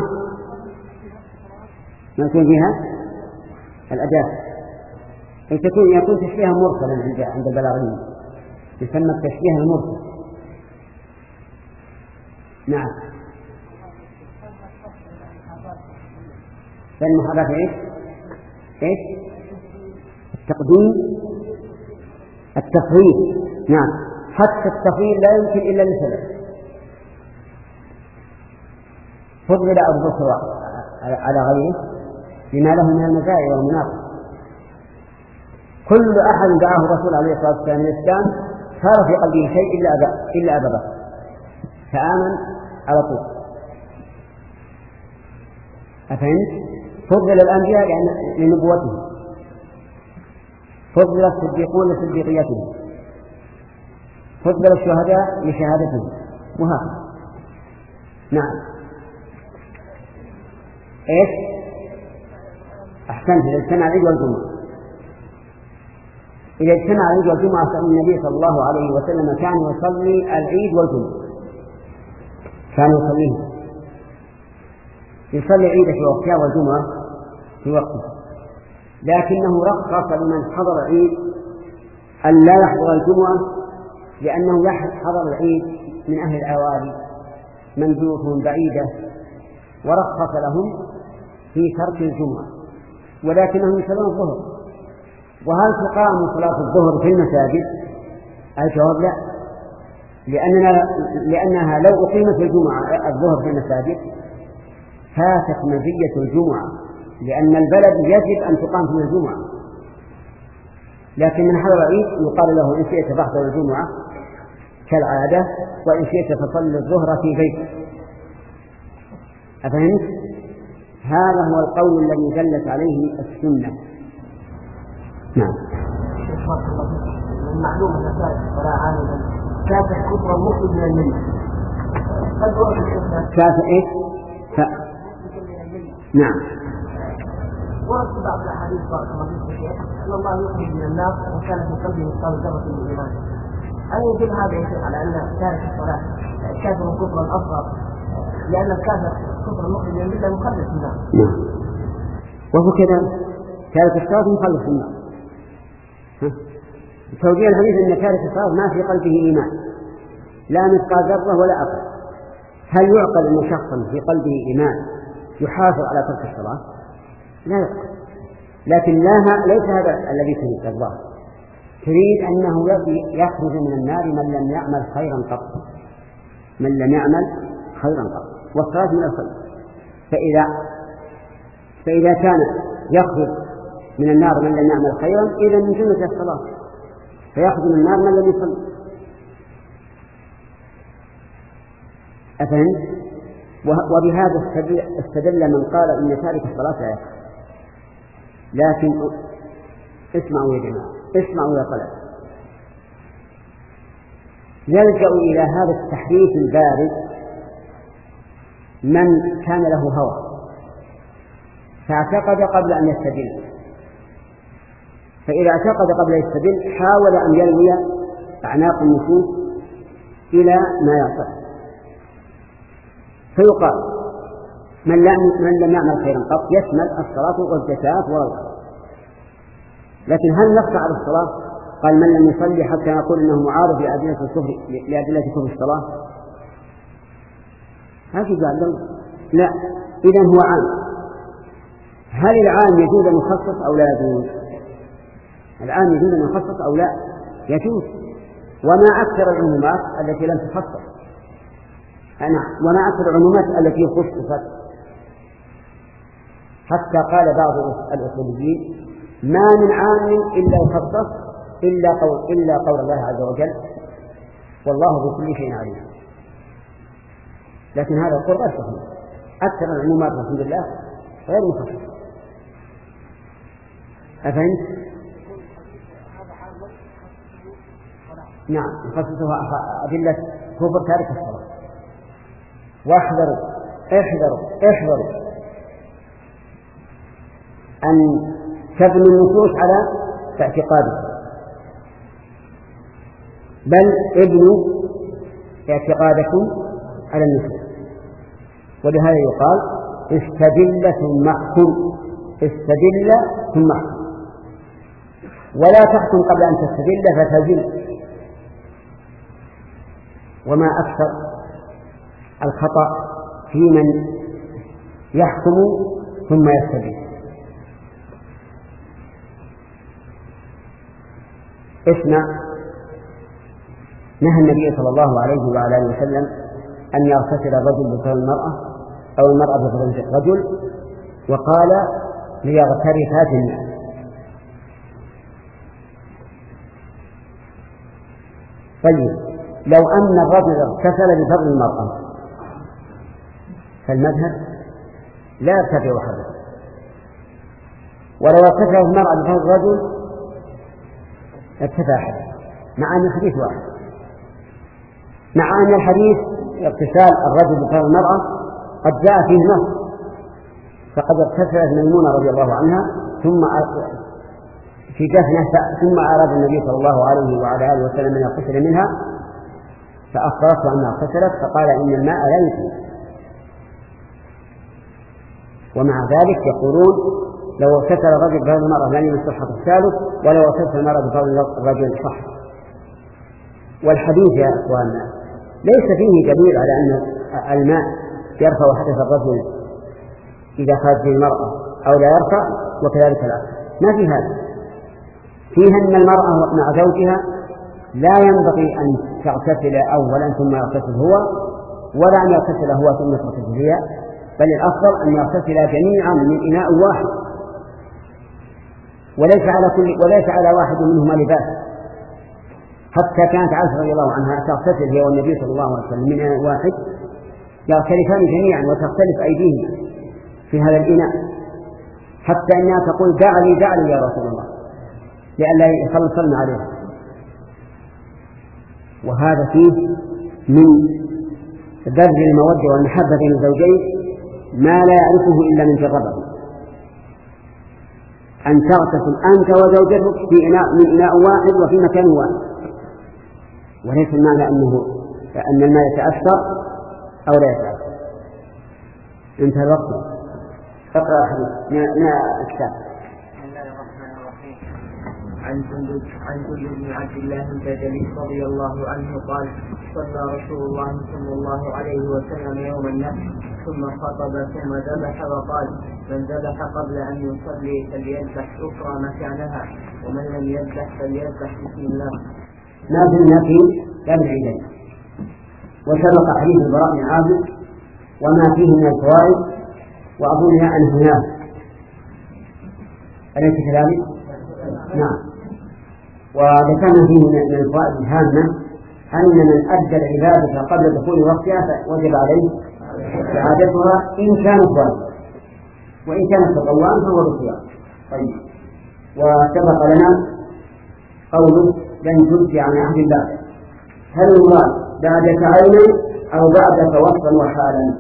Speaker 1: ما يكون فيها الأداة تكون يكون تشبيها مرسلا عند البلاغيين، يسمى التشبيه المرسل. نعم. فالمحاباة ايش؟ ايش؟ التقديم، التفضيل. نعم. حتى التفضيل لا يمكن إلا لسبب. فضل أبو بكر على غيره لما له من المزايا والمناقب. كل أحد دعاه الرسول عليه الصلاة والسلام الإسلام صار في قلبه شيء إلا أبا إلا أبا بكر فآمن على طول. أفهمت؟ فضل الأنبياء لنبوتهم، فضل الصديقون لصديقيتهم، فضل الشهداء لشهادتهم، وهكذا. نعم. إيش؟ أحسنت. إذا اجتمع العيد والجمعة إذا اجتمع العيد والجمعة فإن النبي صلى الله عليه وسلم كان يصلي العيد والجمعة، كان يصليه، يصلي العيد في وقتها والجمعة في وقتها، لكنه رخص لمن حضر العيد أن لا يحضر الجمعة، لأنه حضر العيد من أهل الأوادي من بيوتهم بعيدة، ورخص لهم في ترك الجمعة، ولكنهم يصلون الظهر. وهل تقام صلاة الظهر في المساجد؟ الجواب لا، لأننا لأنها لو أقيمت الجمعة الظهر في المساجد فاتت مزية الجمعة، لأن البلد يجب أن تقام فيه الجمعة، لكن من حضر العيد يقال له إن شئت فاحضر الجمعة كالعادة، وإن شئت فصل الظهر في بيتك. أفهمت؟ هذا هو القول الذي دلت عليه السنة. نعم.
Speaker 2: من معلوم أن ولا عالما كافر كفرا مخرج من الملة.
Speaker 1: كافر إيش؟ ف... نعم.
Speaker 2: ورد بعض الأحاديث بارك الله فيك أن الله يخرج من النار وكان في قلبه مثقال ذرة من الإيمان. هل يدل هذا يدل على أن تارك الصلاة كافر كفرا أصغر، لأن الكافر كفر مخرج من الملة مخلد في النار؟
Speaker 1: نعم. وهو كذا تارك الصلاة مخلد في النار. توجيه الحديث أن تارك الصلاة ما في قلبه إيمان، لا مثقال ذرة ولا أقل. هل يعقل أن شخصا في قلبه إيمان يحافظ على ترك الصلاة؟ لا يعقل. لكن لا ليس هذا الذي تريد الله، تريد أنه يخرج من النار من لم يعمل خيرا قط، من لم يعمل خيرا قط، والصلاة من الخير. فإذا فإذا كان يخرج من النار من لم يعمل خيرا إذا من جملة الصلاة، فيخرج من النار من لم يصلي. أفهمت؟ وبهذا استدل من قال إن تارك الصلاة لا يكفر. لكن اسمعوا يا جماعة، اسمعوا يا طلبة، يلجأ إلى هذا التحريف البارد من كان له هوى فاعتقد قبل أن يستدل، فإذا اعتقد قبل أن يستدل حاول أن يلوي أعناق النصوص إلى ما يعتقد، فيقال من من لم يعمل خيرا قط يشمل الصلاة والزكاة والغيره. لكن هل نقطع على الصلاة؟ قال من لم يصلي حتى نقول إنه معارض لأدلة الكفر لأدلة كفر الصلاة؟ هكذا قال لا. إذن هو عام. هل العام يجوز أن يخصص أو لا يجوز؟ العام يجوز أن يخصص أو لا؟ يجوز. وما أكثر العمومات التي لم تخصص، نعم، وما أكثر العمومات التي خصصت. حتى قال بعض الأصوليين ما من عام إلا يخصص إلا قول, إلا قول الله عز وجل والله بكل شيء عليم. لكن هذا القول غير صحيح، أكثر العمومات الحمد لله غير مخصصة. أفهمت؟ نعم، يخصصها أدلة كفر تارك الصلاة. واحذروا احذروا احذروا أن تبنوا النصوص على اعتقادكم، بل ابنوا اعتقادكم على النصوص. ولهذا يقال استدل ثم احكم، استدل ثم احكم، ولا تحكم قبل أن تستدل فتزل. وما أكثر الخطأ في من يحكم ثم يستدل. اسمع، نهى النبي صلى الله عليه وعلى اله وسلم أن يغتسل الرجل بفضل المرأة أو المرأة بفضل الرجل، وقال ليغترفا جميعا. طيب لو أن الرجل اغتسل بفضل المرأة فالمذهب لا يرتفع حدث، ولو اغتسل المرأة بفضل الرجل ارتفع حدث، مع أن الحديث واحد، مع أن الحديث اغتسال الرجل بفضل المرأة قد جاء فيه نص، فقد اغتسلت ميمونة رضي الله عنها ثم في دفنه ثم أراد النبي صلى الله عليه وعلى آله وسلم أن يغتسل منها فأخبرته أنها اغتسلت فقال إن الماء لا يكفي. ومع ذلك يقولون لو اغتسل الرجل بفضل المرأة لم يمس الحق الثالث، ولو اغتسل المرأة بفضل الرجل صح. والحديث يا أخواننا ليس فيه دليل على أن الماء يرفع حدث الرجل إذا خرج به المرأة أو لا يرفع، وكذلك العكس، ما في هذا. فيها أن المرأة مع زوجها لا ينبغي أن تغتسل أولا ثم يغتسل هو، ولا أن يغتسل هو ثم تغتسل هي، بل الأفضل أن يغتسل جميعا من إناء واحد، وليس على كل وليس على واحد منهما لباس. حتى كانت عائشة رضي الله عنها تغتسل هي والنبي صلى الله عليه وسلم من إناء واحد، يغترفان جميعا وتختلف أيديهم في هذا الإناء، حتى أنها تقول دع لي دع لي يا رسول الله لئلا يخلصن عليه. وهذا فيه من بذل المودة والمحبة بين الزوجين ما لا يعرفه إلا من جربه. أن تغتسل أنت وزوجتك في إناء من إناء واحد وفي مكان واحد، وليس المعنى أنه أن الماء يتأثر أو لا يتأثر. انتهى الوقت. اقرأ حديث ما الكتاب.
Speaker 2: بسم الله الرحمن الرحيم. عن جندب عن جندب بن عبد الله البجلي رضي الله عنه قال: صلى رسول الله صلى الله عليه وسلم يوم النحر ثم خطب ثم ذبح وقال: من ذبح قبل أن يصلي فليذبح أخرى مكانها، ومن لم يذبح فليذبح بسم الله.
Speaker 1: ما زلنا في باب العيدين، وسبق حديث البراء بن عازب وما فيه من الفوائد، وأظنها أنهيناه، أليس كذلك؟ نعم. وذكرنا فيه من الفوائد الهامة أن من أدى العبادة قبل دخول وقتها وجب عليه إعادتها إن كانت واجبة، وإن كانت تطوعا فهو بالخيار. طيب. وسبق لنا قوله لن تجزي عن عهد الله، هل المراد بعد تعين أو بعد توصل وحالا؟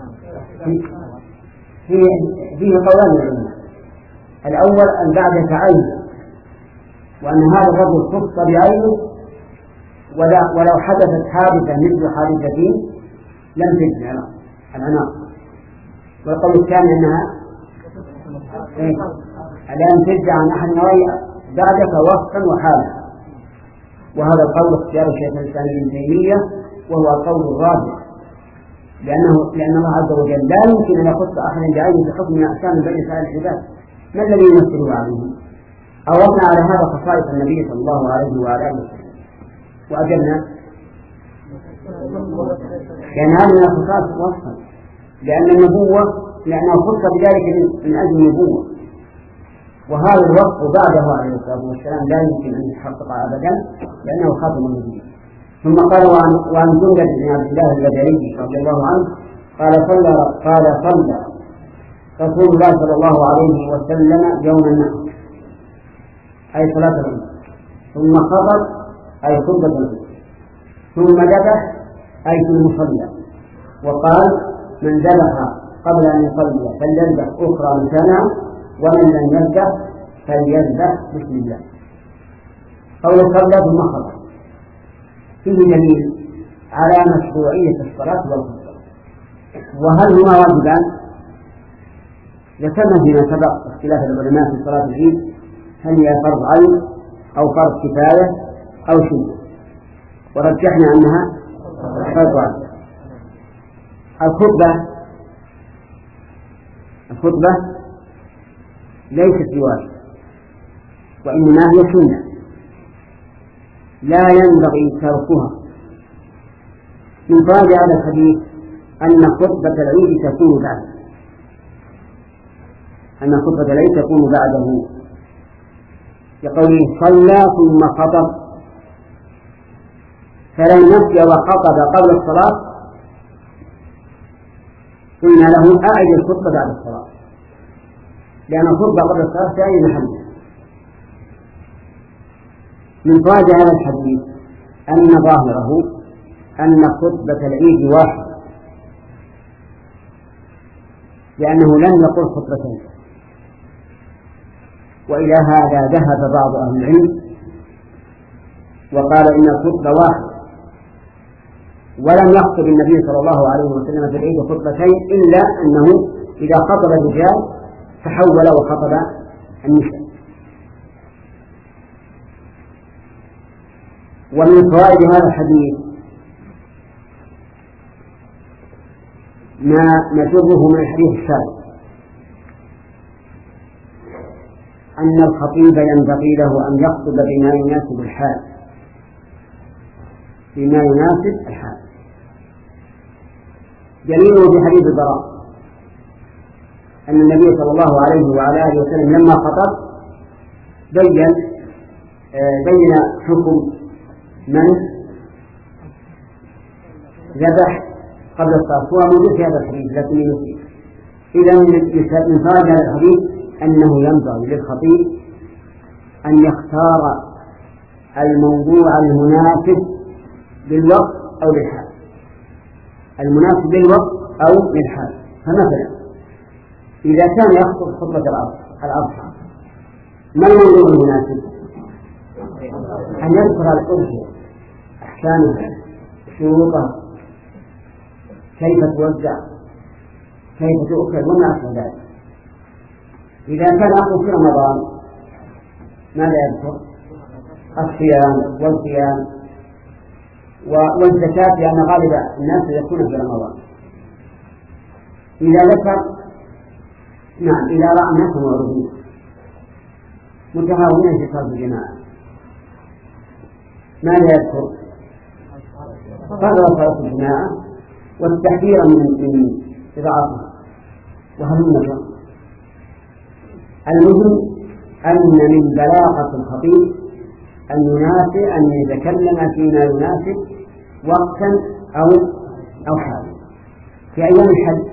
Speaker 1: فيه فيه قولان للعلماء. الأول أن بعد تعين، وأن هذا الرجل خص بعينه ولو حدثت حادثة مثل حادثتين لم تجزي العناصر. والقول الثاني أنها لن تجزي عن أحد نوعي بعد توصل وحالا، وهذا القول اختيار الشيخ الإسلام ابن تيمية، وهو القول الراجح، لأنه لأن الله عز وجل لا يمكن أن يخص أحدا بعينه بحكم من أحكام بين سائر العباد. ما الذي يمثله عليه؟ أوردنا على هذا خصائص النبي صلى الله عليه وعلى آله وسلم وأجلنا، لأن هذه من الخصائص وصفا، لأن النبوة لأنه خص بذلك من أجل النبوة، وهذا الوصف بعده عليه الصلاة والسلام لا يمكن أن يتحقق أبدا لأنه خاتم النبي. ثم قال وعن جندب بن عبد الله البجلي رضي الله عنه قال صلى قال صلى رسول الله صلى الله عليه وسلم يوم النحر أي صلاة العيد، ثم خطب أي خطبة العيد، ثم ذبح أي في المصلى، وقال من ذبح قبل أن يصلي فليذبح أخرى مكانها، ومن لم يذبح فليذبح بسم الله. قول صلى ثم خطب فيه دليل على مشروعية الصلاة والخطبة. وهل هما واجبان؟ ذكرنا فيما سبق اختلاف العلماء في صلاة العيد، هل هي فرض عين أو فرض كفاية أو شيء، ورجحنا أنها فرض عين. الخطبة الخطبة ليست بواجب، وإنما هي سنة لا ينبغي تركها. من فوائد هذا الحديث أن خطبة العيد تكون بعده أن خطبة العيد تكون بعده لقوله صلى ثم خطب، فلو نسي وخطب قبل الصلاة قلنا له أعد الخطبة بعد الصلاة، لأن الخطبة قبل الصلاة في أي محل. من فوائد هذا الحديث أن ظاهره أن خطبة العيد واحد، لأنه لم يقل خطبتين. وإلى هذا ذهب بعض أهل العلم وقال إن الخطبة واحد، ولم يخطب النبي صلى الله عليه وسلم في العيد خطبتين، إلا أنه إذا خطب الرجال تحول وخطب النساء. ومن فوائد هذا الحديث ما نجره من الحديث السابق، أن الخطيب ينبغي له أن يخطب بما يناسب الحال، بما يناسب الحال. دليله في حديث البراء أن النبي صلى الله عليه وعلى آله وسلم لما خطب بين بين حكم من ذبح قبل الصلاة، هو موجود في هذا الحديث لكن ينسي. إذا من فوائد هذا الحديث أنه ينبغي للخطيب أن يختار الموضوع المناسب للوقت أو للحال، المناسب للوقت أو للحال. فمثلا إذا كان يخطب خطبة الأضحى ما الموضوع المناسب؟ أن يذكر الأضحية، أحكامها، شروطها، كيف توزع، كيف تؤكل وما أشبه ذلك. إذا كان يخطب في رمضان ماذا يذكر؟ الصيام والقيام والزكاة، لأن غالب الناس يكون في رمضان. إذا ذكر نعم إذا رأى الناس معروضين متهاونين في صلاة الجماعة ماذا يذكر؟ فضل صلاة الجماعة والتحذير من إضاعتها وهل النجاة. المهم أن من بلاغة الخطيب أن يناسب أن يتكلم فيما يناسب وقتا أو أو حالا. في أيام الحج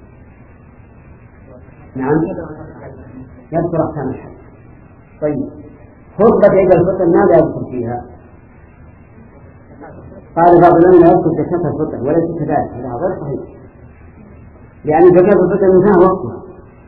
Speaker 1: نعم يذكر أحكام الحج. طيب خطبة عيد الفطر ماذا يذكر فيها؟ قال بعض العلماء يذكر زكاة الفطر، وليس كذلك، هذا غير صحيح، لأن زكاة الفطر انتهى وقتها.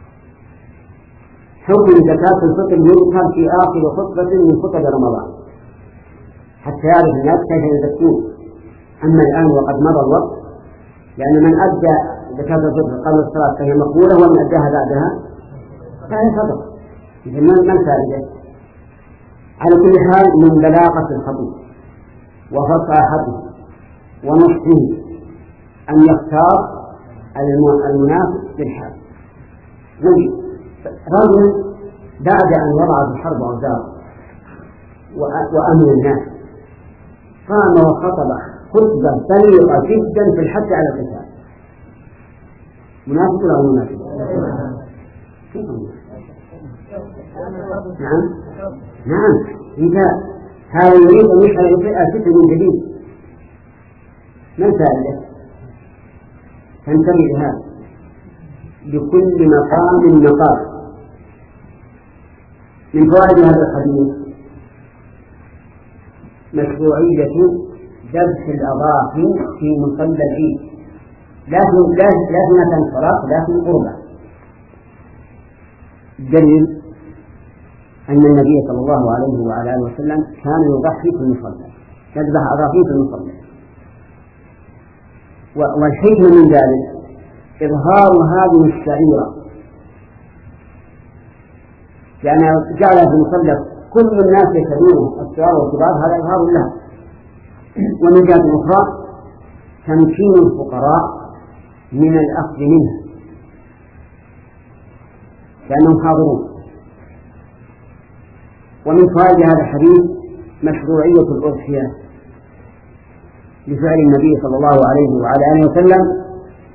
Speaker 1: حكم زكاة الفطر يذكر في آخر خطبة من خطب رمضان حتى يعرف الناس كيف يزكون. أما الآن وقد مضى الوقت، لأن من أدى زكاة الفطر قبل الصلاة فهي مقبولة، ومن أداها بعدها فهي صدقة. إذا ما الفائدة؟ على كل حال من بلاغة الخطيب وفصاحته ونصحه أن يختار المناسب للحال. نجد رجل بعد أن وضع في الحرب أوزاره وأمن الناس قام وخطب خطبة بليغة جدا في الحث على القتال، مناسب ولا مناسب؟ نعم نعم إذا هذا يريد أن يحل الفتن من جديد، ما الفائدة؟ تنتبه لهذا، لكل مقام مقام. من فوائد هذا الحديث مشروعية ذبح الأضاحي في مصلى العيد، لا في صلاة لا في قربة. الدليل أن النبي صلى الله عليه وعلى آله وسلم كان يضحي في المصلى، يذبح أضاحيه في المصلى. والحكمة من ذلك إظهار هذه الشعيرة، لأن جعلها في المصلى كل الناس يشهدونه الصغار والكبار، هذا إظهار لها. ومن جهة أخرى تمكين الفقراء من الأخذ منها لأنهم حاضرون. ومن فوائد هذا الحديث مشروعية الأضحية لفعل النبي صلى الله عليه وعلى آله وسلم،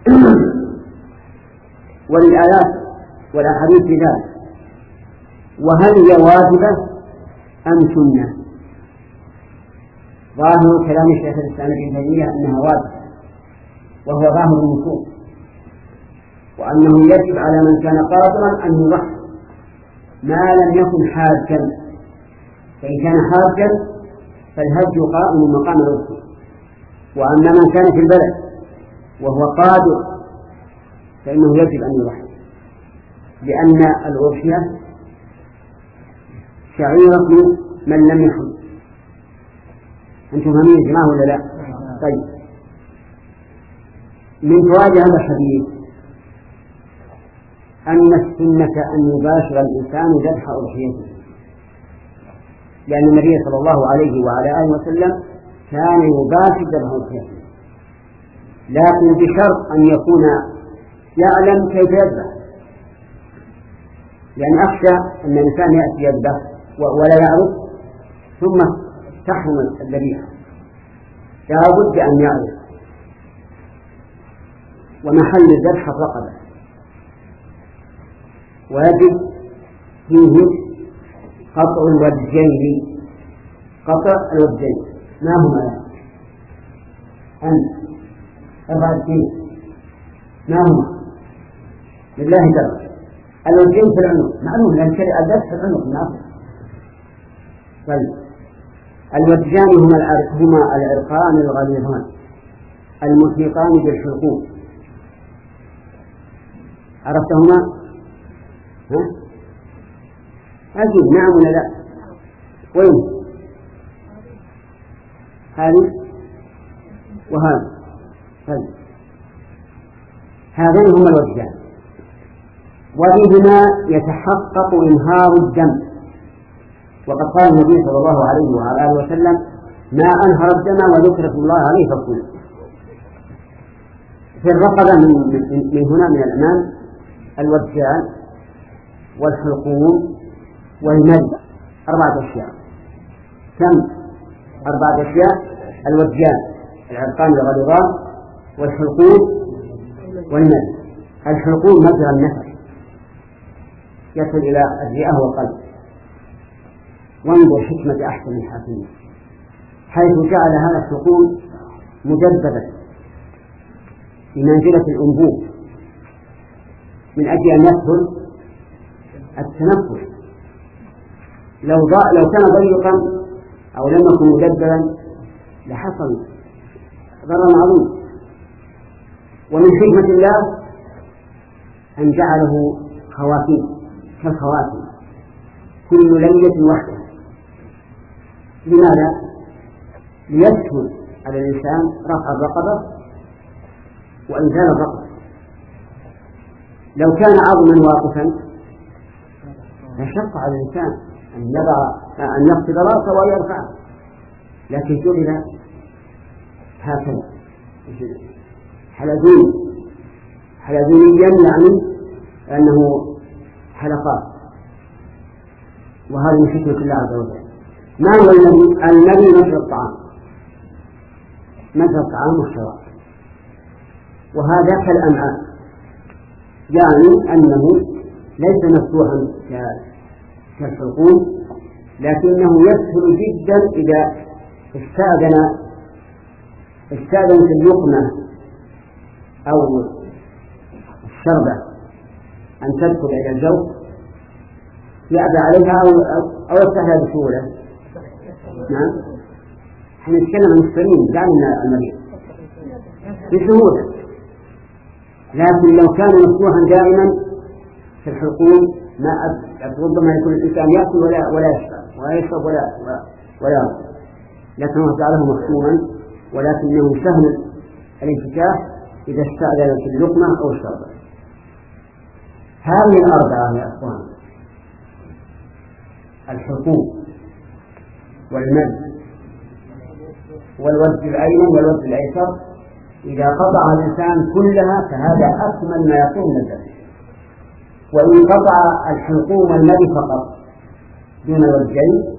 Speaker 1: وللآيات والأحاديث في ذلك. وهل هي واجبة أم سنة؟ ظاهر كلام الشيخ الإسلام ابن تيمية أنها واجبة، وهو ظاهر النصوص، وأنه يجب على من كان قادرا أن يضحي ما لم يكن حاجا، فإن كان حاجا فالهدي قائم مقام الأضحية. وأما من كان في البلد وهو قادر فإنه يجب أن يضحي، لأن الأضحية شعيرة من لم يحج. أنتم فاهمين يا جماعة ولا لا؟ طيب، من فوائد هذا الحديث أن السنة أن يباشر الإنسان ذبح أضحيته، لأن النبي صلى الله عليه وعلى آله وسلم كان يباشر ذبح أضحيته، لكن بشرط أن يكون يعلم كيف يذبح، لأن أخشى أن الإنسان يأتي يذبح ولا يعرف ثم تحرم الذبيحة، لا بد أن يعرف. ومحل الذبح الرقبة، ويجب فيه قطع الوجهين. قطع الوجهين ما هما؟ أن أربعة سنين ما هما؟ لله درجة. الوجهين في العنق معلوم، لأن شرع الذبح في العنق نعم. طيب، الوجهان هما هما العرقان الغليظان المحيطان بالحلقوم، عرفتهما؟ ها؟ أكيد نعم ولا لا؟ وين؟ هذه وهذا. طيب، هذين هما الوجهان، وبهما يتحقق إنهار الدم. وقد قال النبي صلى الله عليه وعلى آله وسلم: ما أنهر الدم وذكر اسم الله عليه فكله. في الرقبة من, من, من هنا من الأمام الوجهان والحلقوم والمد، أربعة أشياء. كم؟ أربعة أشياء: الوجهان العرقان الغليظان والحلقوم والمد. الحلقوم مجرى النفس يصل إلى الرئة والقلب. وانظر حكمة أحسن الحاكمين حيث جعل هذا الحلقوم مجددا بمنزلة الأنبوب من أجل أن يسهل التنفس. لو, لو كان ضيقا أو لم يكن مجددا لحصل ضرر عظيم. ومن حكمة الله أن جعله خواتيم كالخواتيم كل ليلة وحده. لماذا؟ ليسهل على الإنسان رفع الرقبة وإنزال الرقبة. لو كان عظما واقفا لشق على الإنسان أن يضع أن يقصد رأسه ويرفعه، لكن جعل هكذا حلزون حلزونيا، يعني أنه حلقات. وهذا من حكمة الله عز وجل. ما هو النبي؟ النبي مثل الطعام، مثل الطعام والشراب، وهذا كالأمعاء، يعني أنه ليس مفتوحا كالحلقوم، لكنه يسهل جدا إذا استأذن استأذنت اللقمة أو الشربة أن تدخل إلى الجوف يأبى عليها أو أو يفتحها بسهولة. نعم، احنا نتكلم عن السليم دعنا المريض بسهولة، لكن لو كان مفتوحا دائما في الحلقوم ما ربما يكون الإنسان يأكل ولا ولا يشرب ولا يشرب ولا ولا يرضى، لكنه جعله مختوما، ولكنه سهل الانفتاح إذا استأذنت اللقمة أو الشربة. هذه الأربعة يا أخوان: الحلقوم والمد والوجه الأيمن والوجه الأيسر، إذا قطع الإنسان كلها فهذا أكمل ما يكون من الذبح. وإن قطع الحلقوم والمد فقط دون الوجهين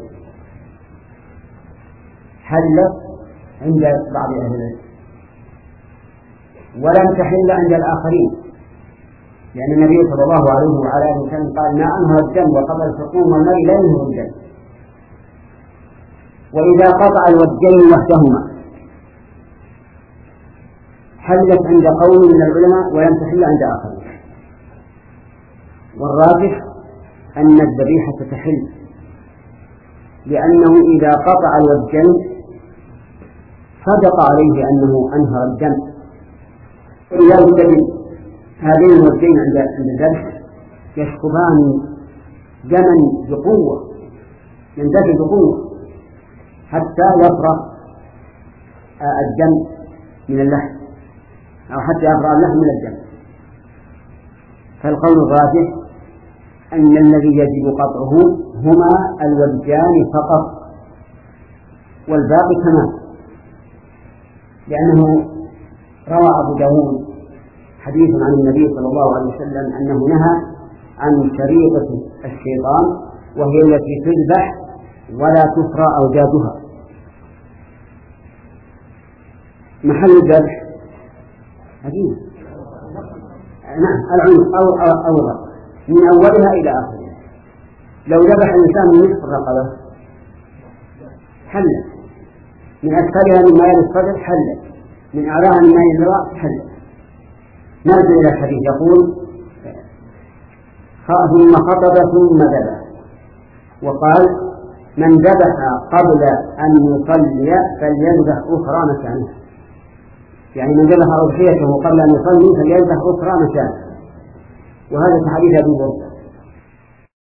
Speaker 1: حلت عند بعض أهل العلم، ولم تحل عند الآخرين، لأن النبي صلى الله عليه وعلى آله وسلم قال: ما أنهر الدم وقبل الحلقوم والمد لا ينهر الدم. وإذا قطع الوجين وحدهما حلت عند قوم من العلماء ولم تحل عند آخرين، والراجح أن الذبيحة تحل، لأنه إذا قطع الوجين صدق عليه أنه أنهر الدم، إذا وجد هذين الوجين عند الذبح يسكبان دما بقوة، يندفع بقوة حتى يفرغ الدم من اللحم، أو حتى يفرغ اللحم من الدم. فالقول الراجح أن الذي يجب قطعه هما الوجان فقط، والباقي تمام، لأنه روى أبو داود حديث عن النبي صلى الله عليه وسلم أنه نهى عن شريطة الشيطان، وهي التي تذبح ولا تفرى أوجادها. محل الذبح عجيب، نعم العنق أو أو الرأس من أولها إلى آخرها. لو ذبح الإنسان من نصف الرقبة حلت، من أسفلها مما يلي الصدر حلت، من أعلاها مما يلي الرأس حلت. نرجع إلى الحديث يقول ثم خطب ثم ذبح، وقال من ذبح قبل أن يصلي فليذبح أخرى مكانها، يعني من ذبح أضحيته قبل أن يصلي فليذبح أخرى مكانها. وهذا في حديث أبي هريرة.